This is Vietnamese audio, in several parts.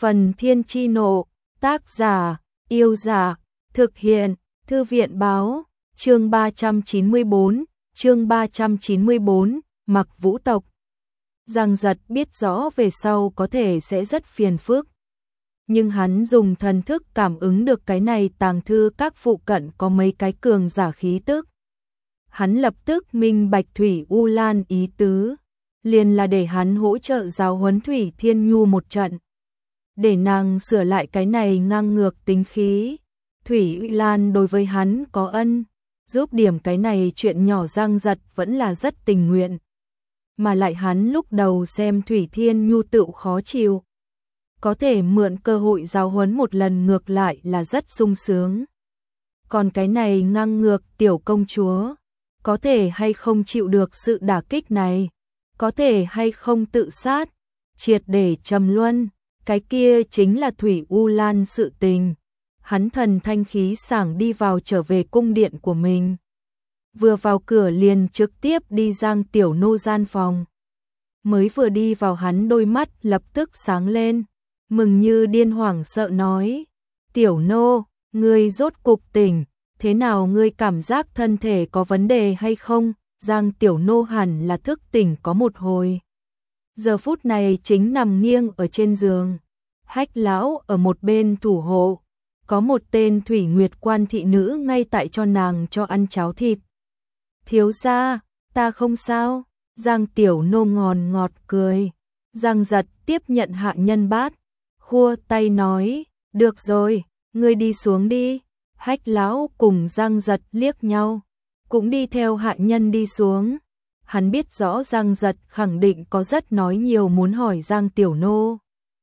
Phần Thiên Chi Nộ, tác giả, Yêu Giả, thực hiện, Thư viện Báo, chương 394, Mặc Vũ tộc. Giang Giật biết rõ về sau có thể sẽ rất phiền phức. Nhưng hắn dùng thần thức cảm ứng được cái này tàng thư các phụ cận có mấy cái cường giả khí tức. Hắn lập tức minh bạch Thủy U Lan ý tứ, liền là để hắn hỗ trợ giáo huấn Thủy Thiên Nhu một trận. Để nàng sửa lại cái này ngang ngược tính khí. Thủy U Lan đối với hắn có ân, giúp điểm cái này chuyện nhỏ Giang Giật vẫn là rất tình nguyện. Mà lại hắn lúc đầu xem Thủy Thiên Nhu tự khó chịu, có thể mượn cơ hội giáo huấn một lần ngược lại là rất sung sướng. Còn cái này ngang ngược tiểu công chúa, có thể hay không chịu được sự đả kích này, có thể hay không tự sát, triệt để trầm luân, cái kia chính là Thủy U Lan sự tình. Hắn thần thanh khí sảng đi vào trở về cung điện của mình. Vừa vào cửa liền trực tiếp đi Giang Tiểu Nô gian phòng. Mới vừa đi vào hắn đôi mắt lập tức sáng lên, mừng như điên hoảng sợ nói: Tiểu Nô, ngươi rốt cục tỉnh, thế nào ngươi cảm giác thân thể có vấn đề hay không? Giang Tiểu Nô hẳn là thức tỉnh có một hồi. Giờ phút này chính nằm nghiêng ở trên giường. Hách lão ở một bên thủ hộ. Có một tên Thủy Nguyệt quan thị nữ ngay tại cho nàng cho ăn cháo thịt. Thiếu gia, ta không sao. Giang Tiểu Nô ngòn ngọt cười. Giang Giật tiếp nhận hạ nhân bát, khua tay nói: được rồi, ngươi đi xuống đi. Hách lão cùng Giang Giật liếc nhau, cũng đi theo hạ nhân đi xuống. Hắn biết rõ Giang Giật khẳng định có rất nói nhiều muốn hỏi Giang Tiểu Nô.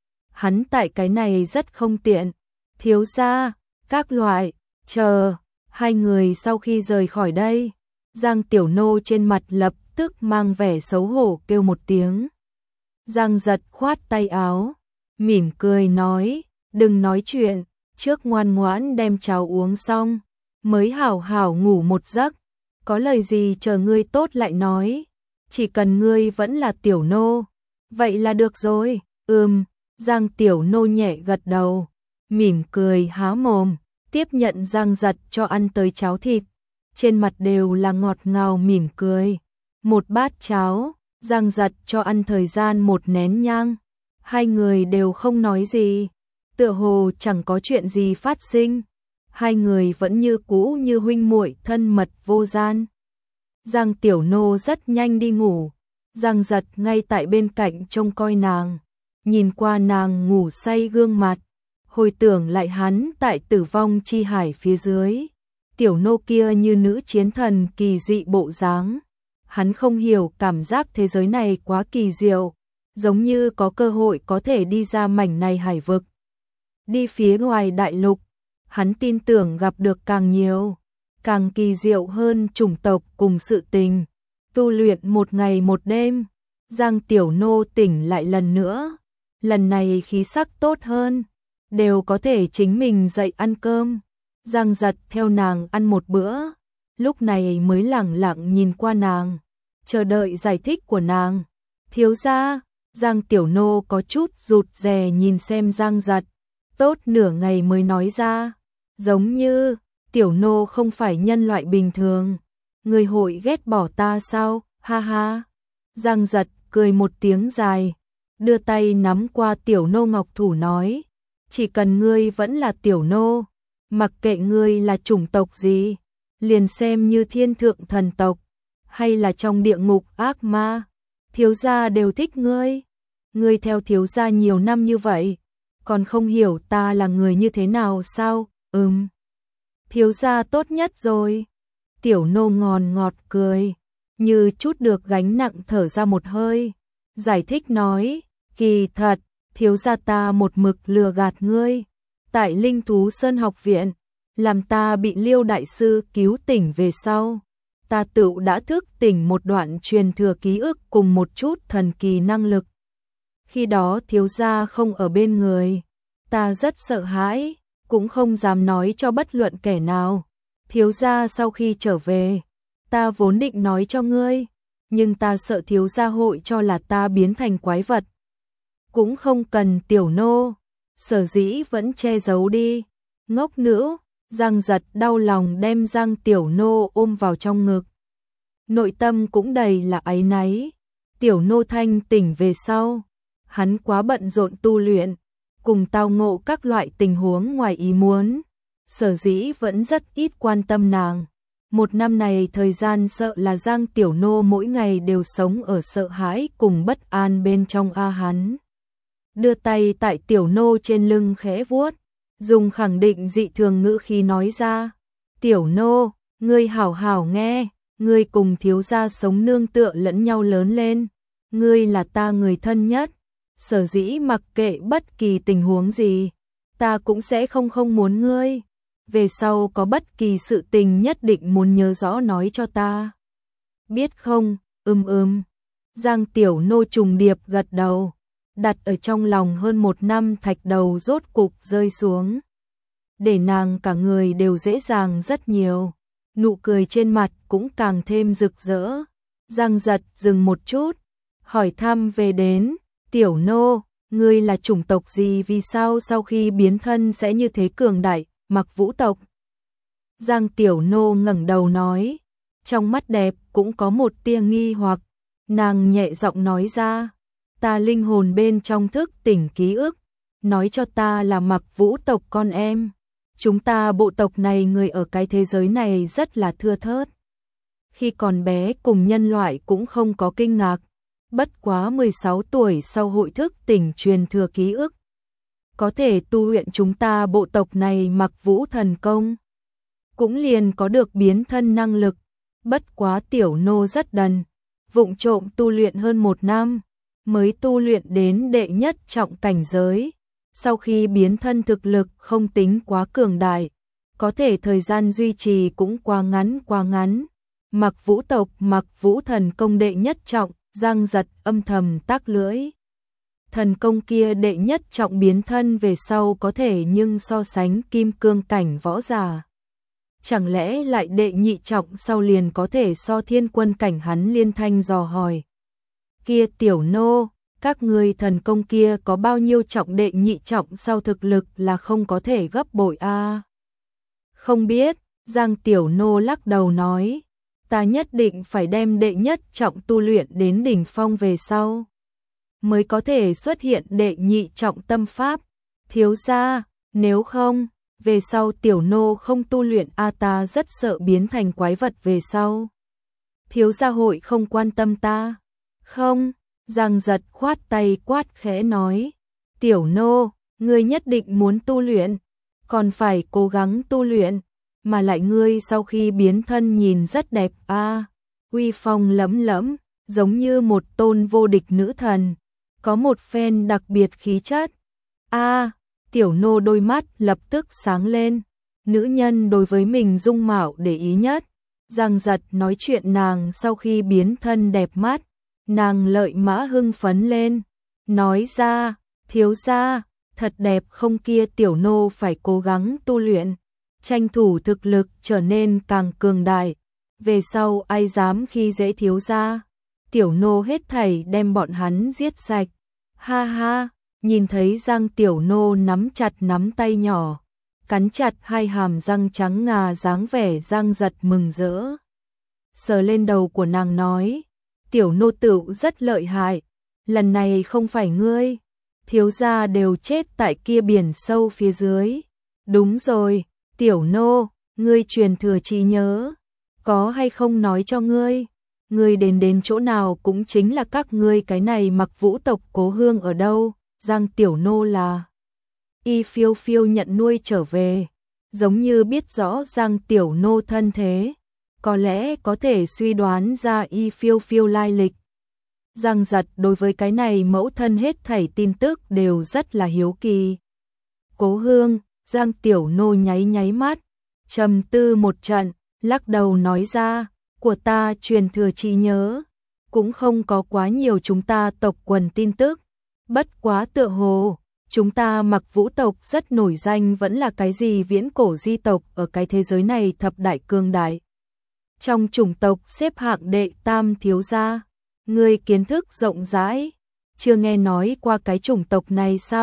Hắn tại cái này rất không tiện. Thiếu gia, các loại, chờ. Hai người sau khi rời khỏi đây, Giang Tiểu Nô trên mặt lập tức mang vẻ xấu hổ kêu một tiếng. Giang Giật khoát tay áo, mỉm cười nói: đừng nói chuyện, trước ngoan ngoãn đem cháo uống xong, mới hảo hảo ngủ một giấc. Có lời gì chờ ngươi tốt lại nói, chỉ cần ngươi vẫn là Tiểu Nô, vậy là được rồi. Giang Tiểu Nô nhẹ gật đầu, mỉm cười há mồm, tiếp nhận Giang Giật cho ăn tới cháo thịt, trên mặt đều là ngọt ngào mỉm cười. Một bát cháo, Giang Giật cho ăn thời gian một nén nhang, hai người đều không nói gì, tựa hồ chẳng có chuyện gì phát sinh. Hai người vẫn như cũ như huynh muội thân mật vô gian. Giang Tiểu Nô rất nhanh đi ngủ, Giang Giật ngay tại bên cạnh trông coi nàng, nhìn qua nàng ngủ say gương mặt, hồi tưởng lại hắn tại Tử Vong Chi Hải phía dưới, Tiểu Nô kia như nữ chiến thần kỳ dị bộ dáng. Hắn không hiểu cảm giác thế giới này quá kỳ diệu, giống như có cơ hội có thể đi ra mảnh này hải vực, đi phía ngoài đại lục. Hắn tin tưởng gặp được càng nhiều, càng kỳ diệu hơn chủng tộc cùng sự tình. Tu luyện một ngày một đêm, Giang Tiểu Nô tỉnh lại lần nữa. Lần này khí sắc tốt hơn, đều có thể chính mình dậy ăn cơm. Giang Giật theo nàng ăn một bữa, lúc này mới lẳng lặng nhìn qua nàng, chờ đợi giải thích của nàng. Thiếu gia, Giang Tiểu Nô có chút rụt rè nhìn xem Giang Giật, tốt nửa ngày mới nói ra: giống như, Tiểu Nô không phải nhân loại bình thường, người hội ghét bỏ ta sao, ha ha. Giang Giật cười một tiếng dài, đưa tay nắm qua Tiểu Nô ngọc thủ nói: chỉ cần ngươi vẫn là Tiểu Nô, mặc kệ ngươi là chủng tộc gì, liền xem như thiên thượng thần tộc, hay là trong địa ngục ác ma, thiếu gia đều thích ngươi. Ngươi theo thiếu gia nhiều năm như vậy, còn không hiểu ta là người như thế nào sao? Thiếu gia tốt nhất rồi. Tiểu Nô ngòn ngọt cười, như chút được gánh nặng thở ra một hơi, giải thích nói: kỳ thật, thiếu gia ta một mực lừa gạt ngươi. Tại Linh Thú Sơn học viện, làm ta bị Liêu đại sư cứu tỉnh về sau, ta tự đã thức tỉnh một đoạn truyền thừa ký ức cùng một chút thần kỳ năng lực. Khi đó thiếu gia không ở bên người, ta rất sợ hãi, cũng không dám nói cho bất luận kẻ nào. Thiếu gia sau khi trở về, ta vốn định nói cho ngươi, nhưng ta sợ thiếu gia hội cho là ta biến thành quái vật. Cũng không cần Tiểu Nô, sở dĩ vẫn che giấu đi. Ngốc nữ, Giang Giật đau lòng đem Giang Tiểu Nô ôm vào trong ngực. Nội tâm cũng đầy là áy náy. Tiểu Nô thanh tỉnh về sau, hắn quá bận rộn tu luyện, cùng tao ngộ các loại tình huống ngoài ý muốn, sở dĩ vẫn rất ít quan tâm nàng. Một năm này thời gian sợ là Giang Tiểu Nô mỗi ngày đều sống ở sợ hãi cùng bất an bên trong hắn. Đưa tay tại Tiểu Nô trên lưng khẽ vuốt, dùng khẳng định dị thường ngữ khí nói ra, Tiểu Nô, ngươi hảo hảo nghe, ngươi cùng thiếu gia sống nương tựa lẫn nhau lớn lên, ngươi là ta người thân nhất, sở dĩ mặc kệ bất kỳ tình huống gì, ta cũng sẽ không muốn ngươi. Về sau có bất kỳ sự tình nhất định muốn nhớ rõ nói cho ta. Biết không? Giang Tiểu Nô trùng điệp gật đầu, đặt ở trong lòng hơn 1 năm thạch đầu rốt cục rơi xuống. Để nàng cả người đều dễ dàng rất nhiều, nụ cười trên mặt cũng càng thêm rực rỡ. Giang Giật dừng một chút, hỏi thăm về đến, Tiểu Nô, ngươi là chủng tộc gì, vì sao sau khi biến thân sẽ như thế cường đại? Mặc Vũ tộc. Giang Tiểu Nô ngẩng đầu nói, trong mắt đẹp cũng có một tia nghi hoặc, nàng nhẹ giọng nói ra, ta linh hồn bên trong thức tỉnh ký ức, nói cho ta là Mặc Vũ tộc con em. Chúng ta bộ tộc này người ở cái thế giới này rất là thưa thớt. Khi còn bé cùng nhân loại cũng không có kinh ngạc, bất quá 16 tuổi sau hội thức tỉnh truyền thừa ký ức. Có thể tu luyện chúng ta bộ tộc này Mặc Vũ thần công, cũng liền có được biến thân năng lực. Bất quá Tiểu Nô rất đần, vụng trộm tu luyện hơn 1 năm, mới tu luyện đến đệ nhất trọng cảnh giới. Sau khi biến thân thực lực không tính quá cường đại, có thể thời gian duy trì cũng quá ngắn. Mặc Vũ tộc Mặc Vũ thần công đệ nhất trọng, Giang Giật âm thầm tắc lưỡi. Thần công kia đệ nhất trọng biến thân về sau có thể nhưng so sánh kim cương cảnh võ giả. Chẳng lẽ lại đệ nhị trọng sau liền có thể so thiên quân cảnh? Hắn liên thanh dò hỏi. Kia Tiểu Nô, các ngươi thần công kia có bao nhiêu trọng? Đệ nhị trọng sau thực lực là không có thể gấp bội a? Không biết, Giang Tiểu Nô lắc đầu nói, ta nhất định phải đem đệ nhất trọng tu luyện đến đỉnh phong về sau, mới có thể xuất hiện đệ nhị trọng tâm pháp. Thiếu gia, nếu không, về sau Tiểu Nô không tu luyện ta rất sợ biến thành quái vật về sau. Thiếu gia hội không quan tâm ta? Không, Giang Giật khoát tay quát khẽ nói, Tiểu Nô, ngươi nhất định muốn tu luyện, còn phải cố gắng tu luyện, mà lại ngươi sau khi biến thân nhìn rất đẹp uy phong lẫm lẫm, giống như một tôn vô địch nữ thần, có một phen đặc biệt khí chất. Tiểu Nô đôi mắt lập tức sáng lên, nữ nhân đối với mình dung mạo để ý nhất. Giang Giật nói chuyện nàng sau khi biến thân đẹp mắt, nàng lợi mã hưng phấn lên, nói ra, thiếu gia, thật đẹp không? Kia Tiểu Nô phải cố gắng tu luyện, tranh thủ thực lực trở nên càng cường đại, về sau ai dám khi dễ thiếu gia, Tiểu Nô hết thảy đem bọn hắn giết sạch. Ha ha, nhìn thấy Giang Tiểu Nô nắm chặt nắm tay nhỏ, cắn chặt hai hàm răng trắng ngà dáng vẻ, Giang Giật mừng rỡ. Sờ lên đầu của nàng nói, Tiểu Nô tựu rất lợi hại, lần này không phải ngươi, thiếu gia đều chết tại kia biển sâu phía dưới. Đúng rồi, Tiểu Nô, ngươi truyền thừa trí nhớ, có hay không nói cho ngươi? Ngươi đến chỗ nào cũng chính là các ngươi cái này Mặc Vũ tộc cố hương ở đâu? Giang Tiểu Nô là Y Phiêu Phiêu nhận nuôi trở về, giống như biết rõ Giang Tiểu Nô thân thế, có lẽ có thể suy đoán ra Y Phiêu Phiêu lai lịch. Giang Giật đối với cái này mẫu thân hết thảy tin tức đều rất là hiếu kỳ. Cố hương, Giang Tiểu Nô nháy mắt, trầm tư một trận, lắc đầu nói ra, của ta truyền thừa trí nhớ, cũng không có quá nhiều chúng ta tộc quần tin tức, bất quá tựa hồ, chúng ta Mặc Vũ tộc rất nổi danh vẫn là cái gì viễn cổ di tộc ở cái thế giới này thập đại cương đại. Trong chủng tộc xếp hạng đệ tam thiếu gia, ngươi kiến thức rộng rãi, chưa nghe nói qua cái chủng tộc này sao?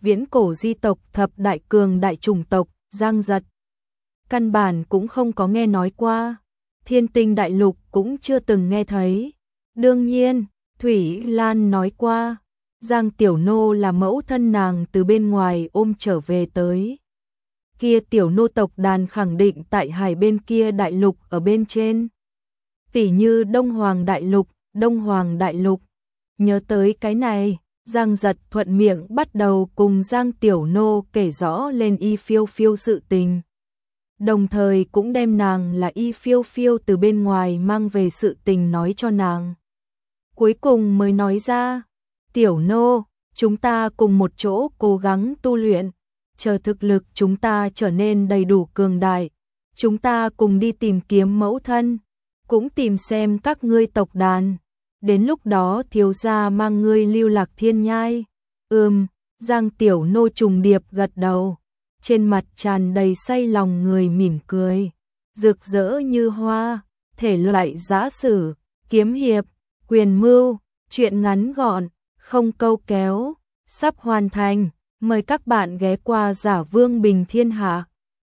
viễn cổ di tộc thập đại cường đại chủng tộc, Giang Giật. Căn bản cũng không có nghe nói qua, Thiên Tinh đại lục cũng chưa từng nghe thấy. Đương nhiên, Thủy Lan nói qua, Giang Tiểu Nô là mẫu thân nàng từ bên ngoài ôm trở về tới. Kia tiểu nô tộc đàn khẳng định tại hải bên kia đại lục ở bên trên. Tỉ như Đông Hoàng đại lục. Nhớ tới cái này, Giang Giật thuận miệng bắt đầu cùng Giang Tiểu Nô kể rõ lên Y Phiêu Phiêu sự tình. Đồng thời cũng đem nàng là Y Phiêu Phiêu từ bên ngoài mang về sự tình nói cho nàng. Cuối cùng mới nói ra, Tiểu Nô, chúng ta cùng một chỗ cố gắng tu luyện, chờ thực lực chúng ta trở nên đầy đủ cường đại, chúng ta cùng đi tìm kiếm mẫu thân, cũng tìm xem các ngươi tộc đàn. Đến lúc đó thiếu gia mang ngươi lưu lạc thiên nhai. Giang Tiểu Nô trùng điệp gật đầu, trên mặt tràn đầy say lòng người mỉm cười, rực rỡ như hoa, thể loại giã sử, kiếm hiệp, quyền mưu, truyện ngắn gọn, không câu kéo, sắp hoàn thành, mời các bạn ghé qua Giả Vương Bình Thiên Hạ.